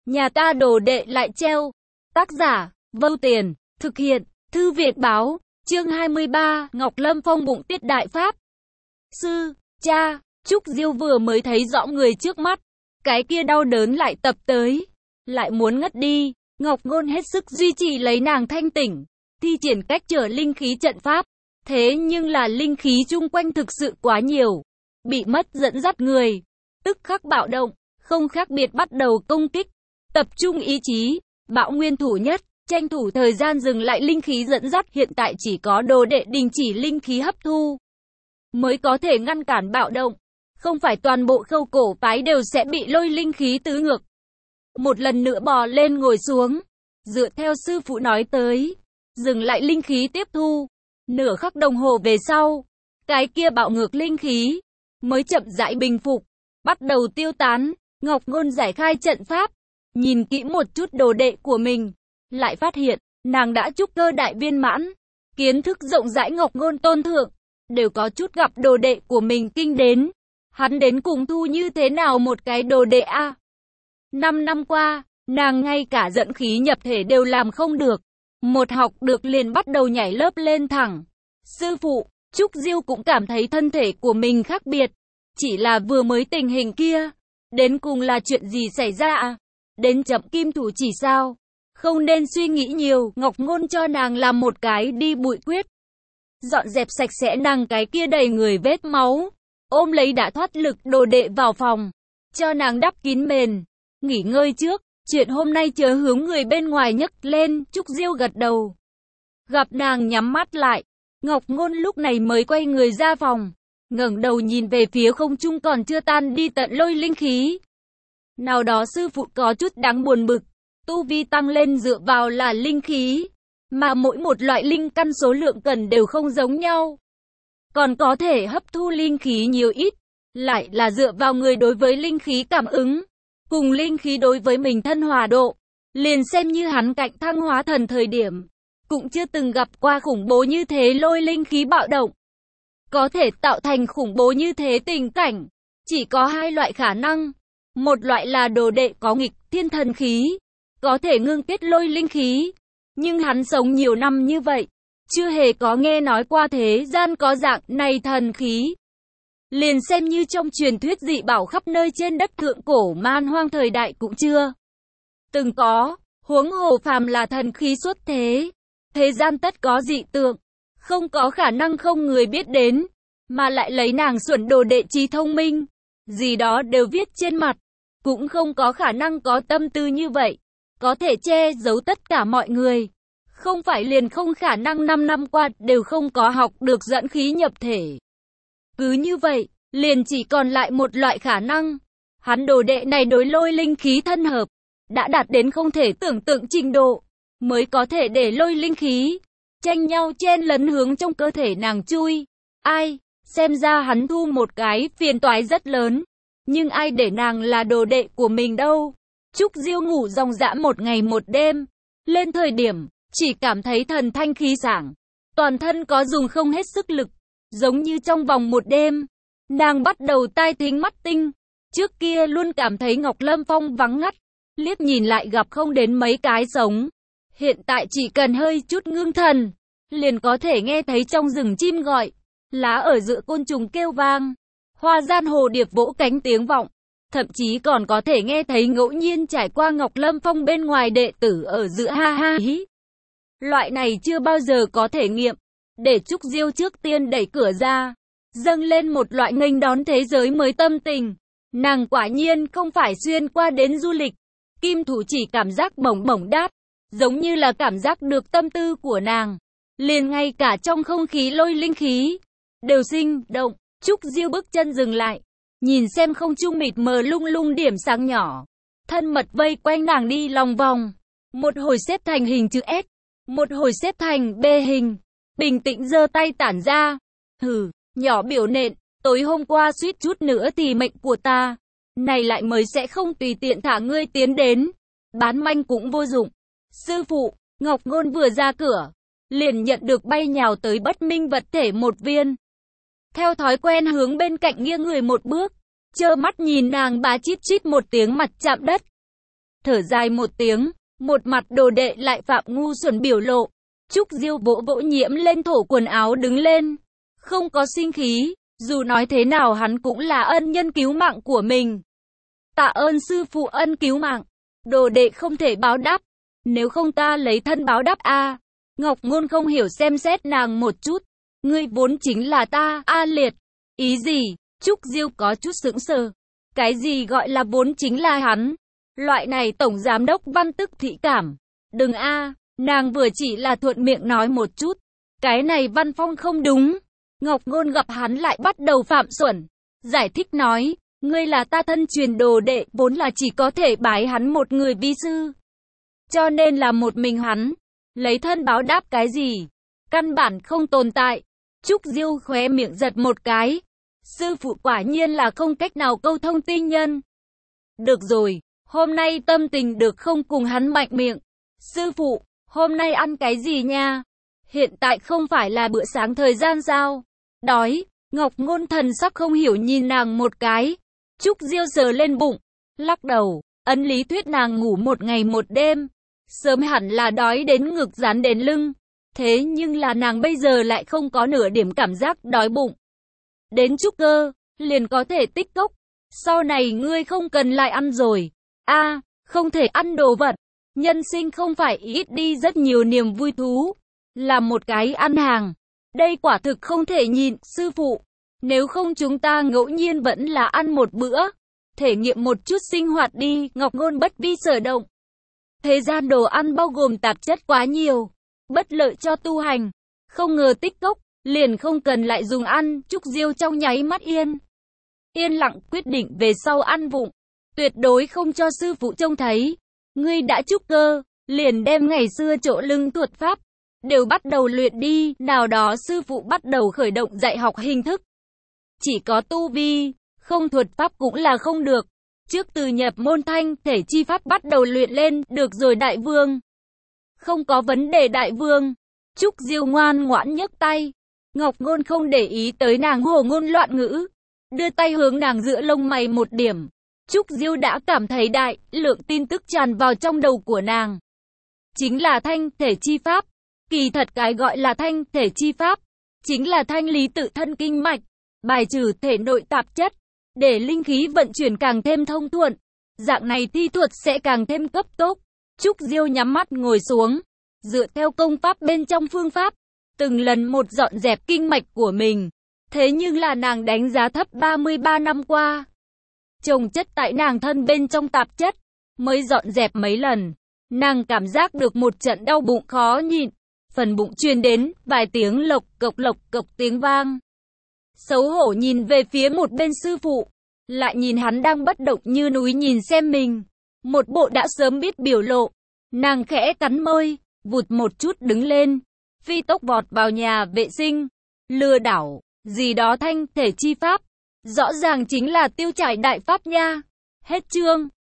Nhà ta đồ đệ lại treo. Tác giả, Vâu Tiền, thực hiện, Thư Viện Báo, chương 23, Ngọc Lâm Phong bụng tiết đại pháp. Sư, cha, Trúc Diêu vừa mới thấy rõ người trước mắt, cái kia đau đớn lại tập tới, lại muốn ngất đi. Ngọc Ngôn hết sức duy trì lấy nàng thanh tỉnh, thi triển cách trở linh khí trận pháp. Thế nhưng là linh khí chung quanh thực sự quá nhiều, bị mất dẫn dắt người, tức khắc bạo động, không khác biệt bắt đầu công kích, tập trung ý chí, bạo nguyên thủ nhất, tranh thủ thời gian dừng lại linh khí dẫn dắt. Hiện tại chỉ có đồ đệ đình chỉ linh khí hấp thu mới có thể ngăn cản bạo động, không phải toàn bộ Khâu Cổ phái đều sẽ bị lôi linh khí tứ ngược. Một lần nữa bò lên ngồi xuống, dựa theo sư phụ nói tới, dừng lại linh khí tiếp thu. Nửa khắc đồng hồ về sau, cái kia bạo ngược linh khí mới chậm rãi bình phục, bắt đầu tiêu tán. Ngọc Ngôn giải khai trận pháp, nhìn kỹ một chút đồ đệ của mình, lại phát hiện nàng đã trúc cơ đại viên mãn, kiến thức rộng rãi. Ngọc Ngôn tôn thượng đều có chút gặp đồ đệ của mình kinh đến, hắn đến cùng thu như thế nào một cái đồ đệ a? 5 năm qua, nàng ngay cả dẫn khí nhập thể đều làm không được, một học được liền bắt đầu nhảy lớp lên thẳng. Sư phụ, Trúc Diêu cũng cảm thấy thân thể của mình khác biệt, chỉ là vừa mới tình hình kia, đến cùng là chuyện gì xảy ra à? Đến chậm kim thủ chỉ sao? Không nên suy nghĩ nhiều. Ngọc Ngôn cho nàng làm một cái đi bụi quyết, dọn dẹp sạch sẽ nàng cái kia đầy người vết máu, ôm lấy đã thoát lực đồ đệ vào phòng, cho nàng đắp kín mền, nghỉ ngơi trước. Chuyện hôm nay chớ hướng người bên ngoài nhấc lên. Trúc Diêu gật đầu, gặp nàng nhắm mắt lại, Ngọc Ngôn lúc này mới quay người ra phòng, ngẩng đầu nhìn về phía không trung còn chưa tan đi tận lôi linh khí. Nào đó sư phụ có chút đáng buồn bực, tu vi tăng lên dựa vào là linh khí, mà mỗi một loại linh căn số lượng cần đều không giống nhau, còn có thể hấp thu linh khí nhiều ít, lại là dựa vào người đối với linh khí cảm ứng, cùng linh khí đối với mình thân hòa độ. Liền xem như hắn cạnh thăng hóa thần thời điểm, cũng chưa từng gặp qua khủng bố như thế lôi linh khí bạo động. Có thể tạo thành khủng bố như thế tình cảnh, chỉ có hai loại khả năng. Một loại là đồ đệ có nghịch thiên thần khí, có thể ngưng kết lôi linh khí, nhưng hắn sống nhiều năm như vậy, chưa hề có nghe nói qua thế gian có dạng này thần khí. Liền xem như trong truyền thuyết dị bảo khắp nơi trên đất thượng cổ man hoang thời đại cũng chưa từng có, huống hồ phàm là thần khí xuất thế, thế gian tất có dị tượng, không có khả năng không người biết đến, mà lại lấy nàng xuẩn đồ đệ trí thông minh, gì đó đều viết trên mặt, cũng không có khả năng có tâm tư như vậy, có thể che giấu tất cả mọi người. Không phải liền không khả năng 5 năm qua đều không có học được dẫn khí nhập thể. Cứ như vậy, liền chỉ còn lại một loại khả năng. Hắn đồ đệ này đối lôi linh khí thân hợp, đã đạt đến không thể tưởng tượng trình độ, mới có thể để lôi linh khí tranh nhau chen lấn hướng trong cơ thể nàng chui. Ai, xem ra hắn thu một cái phiền toái rất lớn, nhưng ai để nàng là đồ đệ của mình đâu. Trúc Diêu ngủ ròng rã một ngày một đêm, lên thời điểm chỉ cảm thấy thần thanh khí sảng, toàn thân có dùng không hết sức lực, giống như trong vòng một đêm, nàng bắt đầu tai thính mắt tinh. Trước kia luôn cảm thấy Ngọc Lâm Phong vắng ngắt, liếc nhìn lại gặp không đến mấy cái sống. Hiện tại chỉ cần hơi chút ngưng thần, liền có thể nghe thấy trong rừng chim gọi, lá ở giữa côn trùng kêu vang, hoa gian hồ điệp vỗ cánh tiếng vọng, thậm chí còn có thể nghe thấy ngẫu nhiên trải qua Ngọc Lâm Phong bên ngoài đệ tử ở giữa ha ha hí. Loại này chưa bao giờ có thể nghiệm, để Trúc Diêu trước tiên đẩy cửa ra, dâng lên một loại nghênh đón thế giới mới tâm tình. Nàng quả nhiên không phải xuyên qua đến du lịch, kim thủ chỉ cảm giác bổng bổng đáp, giống như là cảm giác được tâm tư của nàng, liền ngay cả trong không khí lôi linh khí đều sinh động. Trúc Diêu bước chân dừng lại, nhìn xem không trung mịt mờ lung lung điểm sáng nhỏ, thân mật vây quanh nàng đi lòng vòng, một hồi xếp thành hình chữ S, một hồi xếp thành B hình, bình tĩnh giơ tay tản ra. Hừ, nhỏ biểu nện, tối hôm qua suýt chút nữa thì mệnh của ta, này lại mới sẽ không tùy tiện thả ngươi tiến đến, bán manh cũng vô dụng. Sư phụ, Ngọc Ngôn vừa ra cửa, liền nhận được bay nhào tới bất minh vật thể một viên. Theo thói quen hướng bên cạnh nghiêng người một bước, trơ mắt nhìn nàng bá chít chít một tiếng mặt chạm đất. thở dài một tiếng, một mặt đồ đệ lại phạm ngu xuẩn biểu lộ. Trúc Diêu vỗ vỗ nhiễm lên thổ quần áo đứng lên, không có sinh khí, dù nói thế nào hắn cũng là ân nhân cứu mạng của mình. Tạ ơn sư phụ ân cứu mạng, đồ đệ không thể báo đáp, nếu không ta lấy thân báo đáp a. Ngọc Ngôn không hiểu xem xét nàng một chút, ngươi vốn chính là ta, A Liệt. Ý gì? Trúc Diêu có chút sững sờ. Cái gì gọi là vốn chính là hắn? Loại này tổng giám đốc Văn tức thị cảm. Đừng a, nàng vừa chỉ là thuận miệng nói một chút. Cái này Văn Phong không đúng. Ngọc Ngôn gặp hắn lại bắt đầu phạm xuẩn. Giải thích nói, ngươi là ta thân truyền đồ đệ, vốn là chỉ có thể bái hắn một người vi sư. Cho nên là một mình hắn. Lấy thân báo đáp cái gì? Căn bản không tồn tại. Trúc Diêu khóe miệng giật một cái. Sư phụ quả nhiên là không cách nào câu thông tinh nhân. Được rồi, hôm nay tâm tình được không cùng hắn mạnh miệng. Sư phụ, hôm nay ăn cái gì nha? Hiện tại không phải là bữa sáng thời gian sao? Đói. Ngọc Ngôn thần sắc không hiểu nhìn nàng một cái. Trúc Diêu sờ lên bụng, lắc đầu, ấn lý thuyết nàng ngủ một ngày một đêm. Sớm hẳn là đói đến ngực dán đến lưng. Thế nhưng là nàng bây giờ lại không có nửa điểm cảm giác đói bụng. Đến trúc cơ, liền có thể tích cốc. Sau này ngươi không cần lại ăn rồi. A, không thể ăn đồ vật. Nhân sinh không phải ít đi rất nhiều niềm vui thú. Là một cái ăn hàng. Đây quả thực không thể nhịn, sư phụ. Nếu không chúng ta ngẫu nhiên vẫn là ăn một bữa. Thể nghiệm một chút sinh hoạt đi, Ngọc Ngôn bất vi sở động. Thế gian đồ ăn bao gồm tạp chất quá nhiều, bất lợi cho tu hành. Không ngờ tích cốc, liền không cần lại dùng ăn. Trúc Diêu trong nháy mắt yên lặng quyết định về sau ăn vụng. Tuyệt đối không cho sư phụ trông thấy. Ngươi đã trúc cơ, liền đem ngày xưa chỗ lưng thuật pháp đều bắt đầu luyện đi. Nào đó sư phụ bắt đầu khởi động dạy học hình thức. Chỉ có tu vi, không thuật pháp cũng là không được. Trước từ nhập môn thanh thể chi pháp bắt đầu luyện lên, được rồi đại vương. Không có vấn đề đại vương. Trúc Diêu ngoan ngoãn nhấc tay. Ngọc Ngôn không để ý tới nàng hồ ngôn loạn ngữ. Đưa tay hướng nàng giữa lông mày một điểm. Trúc Diêu đã cảm thấy đại lượng tin tức tràn vào trong đầu của nàng. Chính là thanh thể chi pháp. Kỳ thật cái gọi là thanh thể chi pháp, chính là thanh lý tự thân kinh mạch, bài trừ thể nội tạp chất, để linh khí vận chuyển càng thêm thông thuận. Dạng này thi thuật sẽ càng thêm cấp tốc. Trúc Diêu nhắm mắt ngồi xuống, dựa theo công pháp bên trong phương pháp, từng lần một dọn dẹp kinh mạch của mình. Thế nhưng là nàng đánh giá thấp 33 năm qua. Chồng chất tại nàng thân bên trong tạp chất, mới dọn dẹp mấy lần. Nàng cảm giác được một trận đau bụng khó nhịn. Phần bụng truyền đến vài tiếng lộc cộc tiếng vang. Xấu hổ nhìn về phía một bên sư phụ, lại nhìn hắn đang bất động như núi nhìn xem mình. Một bộ đã sớm biết biểu lộ. Nàng khẽ cắn môi, vụt một chút đứng lên, phi tốc vọt vào nhà vệ sinh. Lừa đảo, gì đó thanh thể chi pháp, rõ ràng chính là tiêu trải đại pháp nha. Hết chương.